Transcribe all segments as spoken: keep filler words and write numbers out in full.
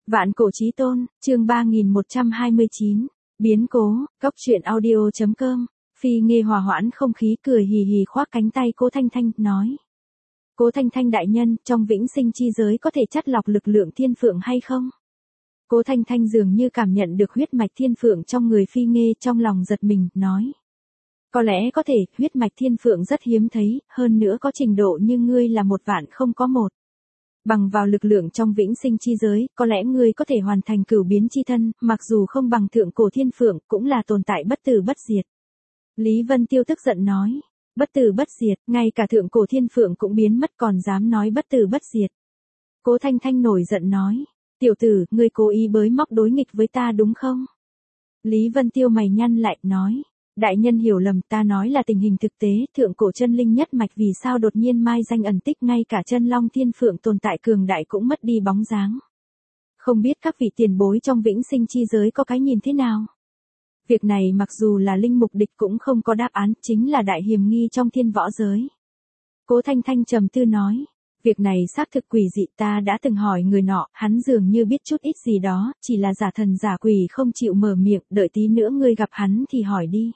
Vạn cổ chí tôn, chương ba nghìn một trăm hai mươi chín. Biến cố, cốc truyện audio chấm com. Phi Nghê hòa hoãn không khí cười hì hì khoác cánh tay Cố Thanh Thanh, nói. Cố Thanh Thanh đại nhân, trong vĩnh sinh chi giới có thể chắt lọc lực lượng thiên phượng hay không? Cố Thanh Thanh dường như cảm nhận được huyết mạch thiên phượng trong người Phi Nghê, trong lòng giật mình, nói. Có lẽ có thể, huyết mạch thiên phượng rất hiếm thấy, hơn nữa có trình độ như ngươi là một vạn không có một. Bằng vào lực lượng trong vĩnh sinh chi giới, có lẽ ngươi có thể hoàn thành cửu biến chi thân, mặc dù không bằng thượng cổ thiên phượng, cũng là tồn tại bất tử bất diệt. Lý Vân Tiêu tức giận nói, bất tử bất diệt, ngay cả thượng cổ thiên phượng cũng biến mất còn dám nói bất tử bất diệt. Cố Thanh Thanh nổi giận nói, tiểu tử, ngươi cố ý bới móc đối nghịch với ta đúng không? Lý Vân Tiêu mày nhăn lại, nói. Đại nhân hiểu lầm, ta nói là tình hình thực tế, thượng cổ chân linh nhất mạch vì sao đột nhiên mai danh ẩn tích, ngay cả chân long thiên phượng tồn tại cường đại cũng mất đi bóng dáng. Không biết các vị tiền bối trong vĩnh sinh chi giới có cái nhìn thế nào? Việc này mặc dù là linh mục địch cũng không có đáp án, chính là đại hiểm nghi trong thiên võ giới. Cố Thanh Thanh trầm tư nói, việc này xác thực quỷ dị, ta đã từng hỏi người nọ, hắn dường như biết chút ít gì đó, chỉ là giả thần giả quỷ không chịu mở miệng, đợi tí nữa ngươi gặp hắn thì hỏi đi.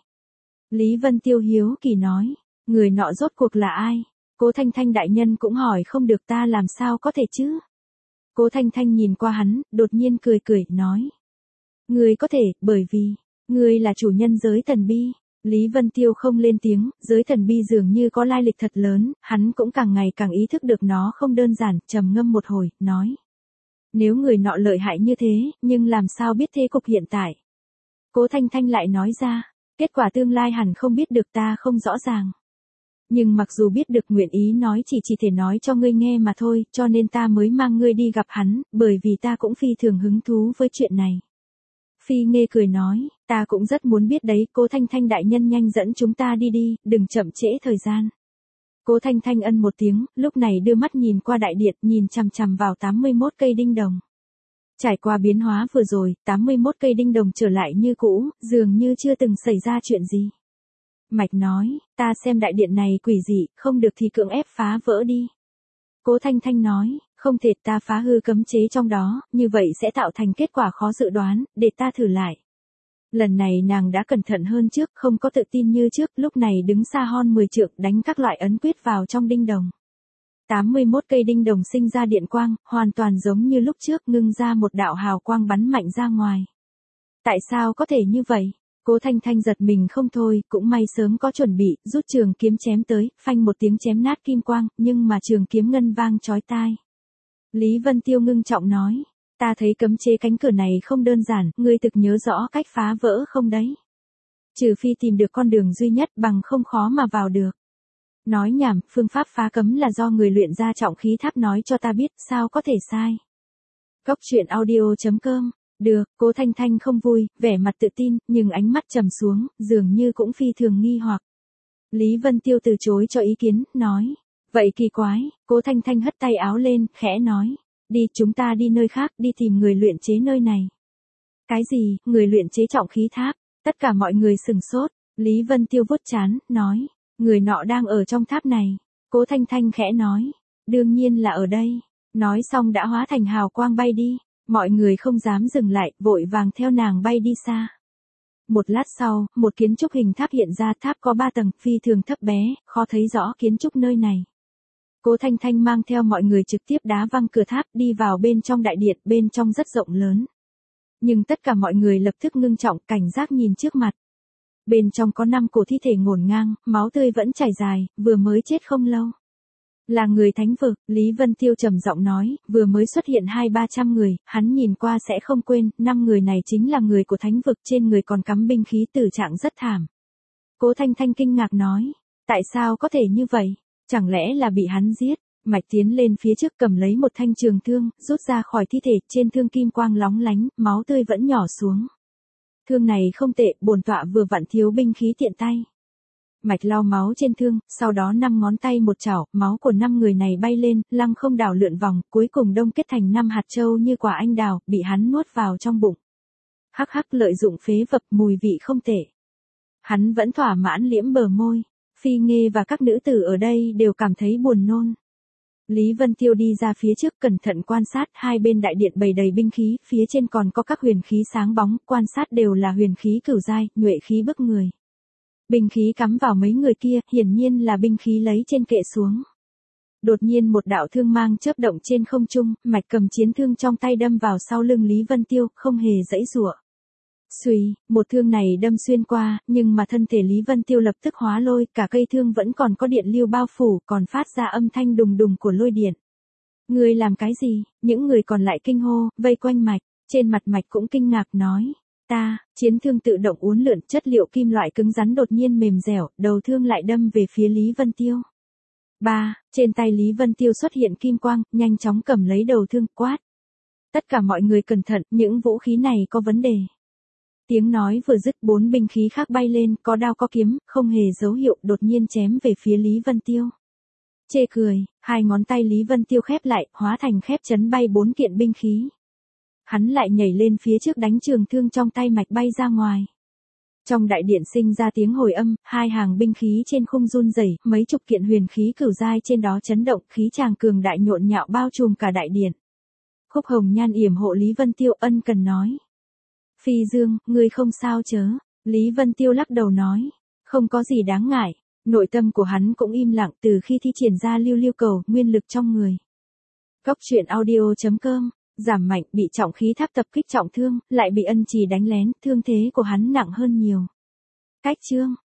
Lý Vân Tiêu hiếu kỳ nói, người nọ rốt cuộc là ai? Cố Thanh Thanh đại nhân cũng hỏi không được, ta làm sao có thể chứ? Cố Thanh Thanh nhìn qua hắn, đột nhiên cười cười, nói. Ngươi có thể, bởi vì, ngươi là chủ nhân giới thần bi. Lý Vân Tiêu không lên tiếng, giới thần bi dường như có lai lịch thật lớn, hắn cũng càng ngày càng ý thức được nó không đơn giản, trầm ngâm một hồi, nói. Nếu người nọ lợi hại như thế, nhưng làm sao biết thế cục hiện tại? Cố Thanh Thanh lại nói ra. Kết quả tương lai hẳn không biết được, ta không rõ ràng. Nhưng mặc dù biết được, nguyện ý nói chỉ chỉ thể nói cho ngươi nghe mà thôi, cho nên ta mới mang ngươi đi gặp hắn, bởi vì ta cũng phi thường hứng thú với chuyện này. Phi Nghê cười nói, ta cũng rất muốn biết đấy, Cố Thanh Thanh đại nhân nhanh dẫn chúng ta đi đi, đừng chậm trễ thời gian. Cố Thanh Thanh ân một tiếng, lúc này đưa mắt nhìn qua đại điện, nhìn chằm chằm vào tám mươi mốt cây đinh đồng. Trải qua biến hóa vừa rồi, tám mươi mốt cây đinh đồng trở lại như cũ, dường như chưa từng xảy ra chuyện gì. Mạch nói, ta xem đại điện này quỷ dị, không được thì cưỡng ép phá vỡ đi. Cố Thanh Thanh nói, không thể, ta phá hư cấm chế trong đó, như vậy sẽ tạo thành kết quả khó dự đoán, để ta thử lại. Lần này nàng đã cẩn thận hơn trước, không có tự tin như trước, lúc này đứng xa hon mười trượng đánh các loại ấn quyết vào trong đinh đồng. tám mươi mốt cây đinh đồng sinh ra điện quang, hoàn toàn giống như lúc trước, ngưng ra một đạo hào quang bắn mạnh ra ngoài. Tại sao có thể như vậy? Cố Thanh Thanh giật mình không thôi, cũng may sớm có chuẩn bị, rút trường kiếm chém tới, phanh một tiếng chém nát kim quang, nhưng mà trường kiếm ngân vang chói tai. Lý Vân Tiêu ngưng trọng nói, ta thấy cấm chế cánh cửa này không đơn giản, ngươi thực nhớ rõ cách phá vỡ không đấy? Trừ phi tìm được con đường duy nhất, bằng không khó mà vào được. Nói nhảm, phương pháp phá cấm là do người luyện ra trọng khí tháp nói cho ta biết, sao có thể sai. Cốc truyện audio chấm com. Được, Cố Thanh Thanh không vui, vẻ mặt tự tin, nhưng ánh mắt trầm xuống, dường như cũng phi thường nghi hoặc. Lý Vân Tiêu từ chối cho ý kiến, nói. Vậy kỳ quái, Cố Thanh Thanh hất tay áo lên, khẽ nói. Đi, chúng ta đi nơi khác, đi tìm người luyện chế nơi này. Cái gì, người luyện chế trọng khí tháp? Tất cả mọi người sừng sốt. Lý Vân Tiêu vuốt trán, nói. Người nọ đang ở trong tháp này. Cố Thanh Thanh khẽ nói. Đương nhiên là ở đây. Nói xong đã hóa thành hào quang bay đi. Mọi người không dám dừng lại, vội vàng theo nàng bay đi xa. Một lát sau, một kiến trúc hình tháp hiện ra, tháp có ba tầng, phi thường thấp bé, khó thấy rõ kiến trúc nơi này. Cố Thanh Thanh mang theo mọi người trực tiếp đá văng cửa tháp, đi vào bên trong đại điện, bên trong rất rộng lớn. Nhưng tất cả mọi người lập tức ngưng trọng, cảnh giác nhìn trước mặt. Bên trong có năm cổ thi thể ngổn ngang, máu tươi vẫn chảy dài, vừa mới chết không lâu. Là người thánh vực, Lý Vân Tiêu trầm giọng nói, vừa mới xuất hiện hai ba trăm người, hắn nhìn qua sẽ không quên, năm người này chính là người của thánh vực, trên người còn cắm binh khí, tử trạng rất thảm. Cố Thanh Thanh kinh ngạc nói, tại sao có thể như vậy? Chẳng lẽ là bị hắn giết? Mạch tiến lên phía trước cầm lấy một thanh trường thương, rút ra khỏi thi thể, trên thương kim quang lóng lánh, máu tươi vẫn nhỏ xuống. Thương này không tệ, bổn tọa vừa vặn thiếu binh khí tiện tay. Mạch lau máu trên thương, sau đó năm ngón tay một chảo, máu của năm người này bay lên, lăng không đảo lượn vòng, cuối cùng đông kết thành năm hạt châu như quả anh đào, bị hắn nuốt vào trong bụng. Hắc hắc, lợi dụng phế vật, mùi vị không tệ. Hắn vẫn thỏa mãn liếm bờ môi. Phi Nghê và các nữ tử ở đây đều cảm thấy buồn nôn. Lý Vân Tiêu đi ra phía trước cẩn thận quan sát, hai bên đại điện bày đầy binh khí, phía trên còn có các huyền khí sáng bóng, quan sát đều là huyền khí cửu giai, nhuệ khí bức người. Binh khí cắm vào mấy người kia, hiển nhiên là binh khí lấy trên kệ xuống. Đột nhiên một đạo thương mang chớp động trên không trung, mạch cầm chiến thương trong tay đâm vào sau lưng Lý Vân Tiêu, không hề giãy giụa. Xuy, một thương này đâm xuyên qua, nhưng mà thân thể Lý Vân Tiêu lập tức hóa lôi, cả cây thương vẫn còn có điện lưu bao phủ, còn phát ra âm thanh đùng đùng của lôi điện. Ngươi làm cái gì? Những người còn lại kinh hô, vây quanh mạch, trên mặt mạch cũng kinh ngạc nói. Ta, chiến thương tự động uốn lượn, chất liệu kim loại cứng rắn đột nhiên mềm dẻo, đầu thương lại đâm về phía Lý Vân Tiêu. Ba, trên tay Lý Vân Tiêu xuất hiện kim quang, nhanh chóng cầm lấy đầu thương, quát. Tất cả mọi người cẩn thận, những vũ khí này có vấn đề. Tiếng nói vừa dứt, bốn binh khí khác bay lên, có đao có kiếm, không hề dấu hiệu, đột nhiên chém về phía Lý Vân Tiêu. Chê cười, hai ngón tay Lý Vân Tiêu khép lại, hóa thành khép chấn bay bốn kiện binh khí. Hắn lại nhảy lên phía trước đánh trường thương trong tay mạch bay ra ngoài. Trong đại điện sinh ra tiếng hồi âm, hai hàng binh khí trên khung run rẩy, mấy chục kiện huyền khí cửu giai trên đó chấn động, khí tràng cường đại nhộn nhạo bao trùm cả đại điện. Khúc Hồng Nhan yểm hộ Lý Vân Tiêu, ân cần nói. Phi Dương, ngươi không sao chớ? Lý Vân Tiêu lắc đầu nói. Không có gì đáng ngại. Nội tâm của hắn cũng im lặng từ khi thi triển ra lưu lưu cầu, nguyên lực trong người. Cốc truyện audio chấm com, giảm mạnh, bị trọng khí tháp tập kích trọng thương, lại bị ân trì đánh lén, thương thế của hắn nặng hơn nhiều. Cách chương.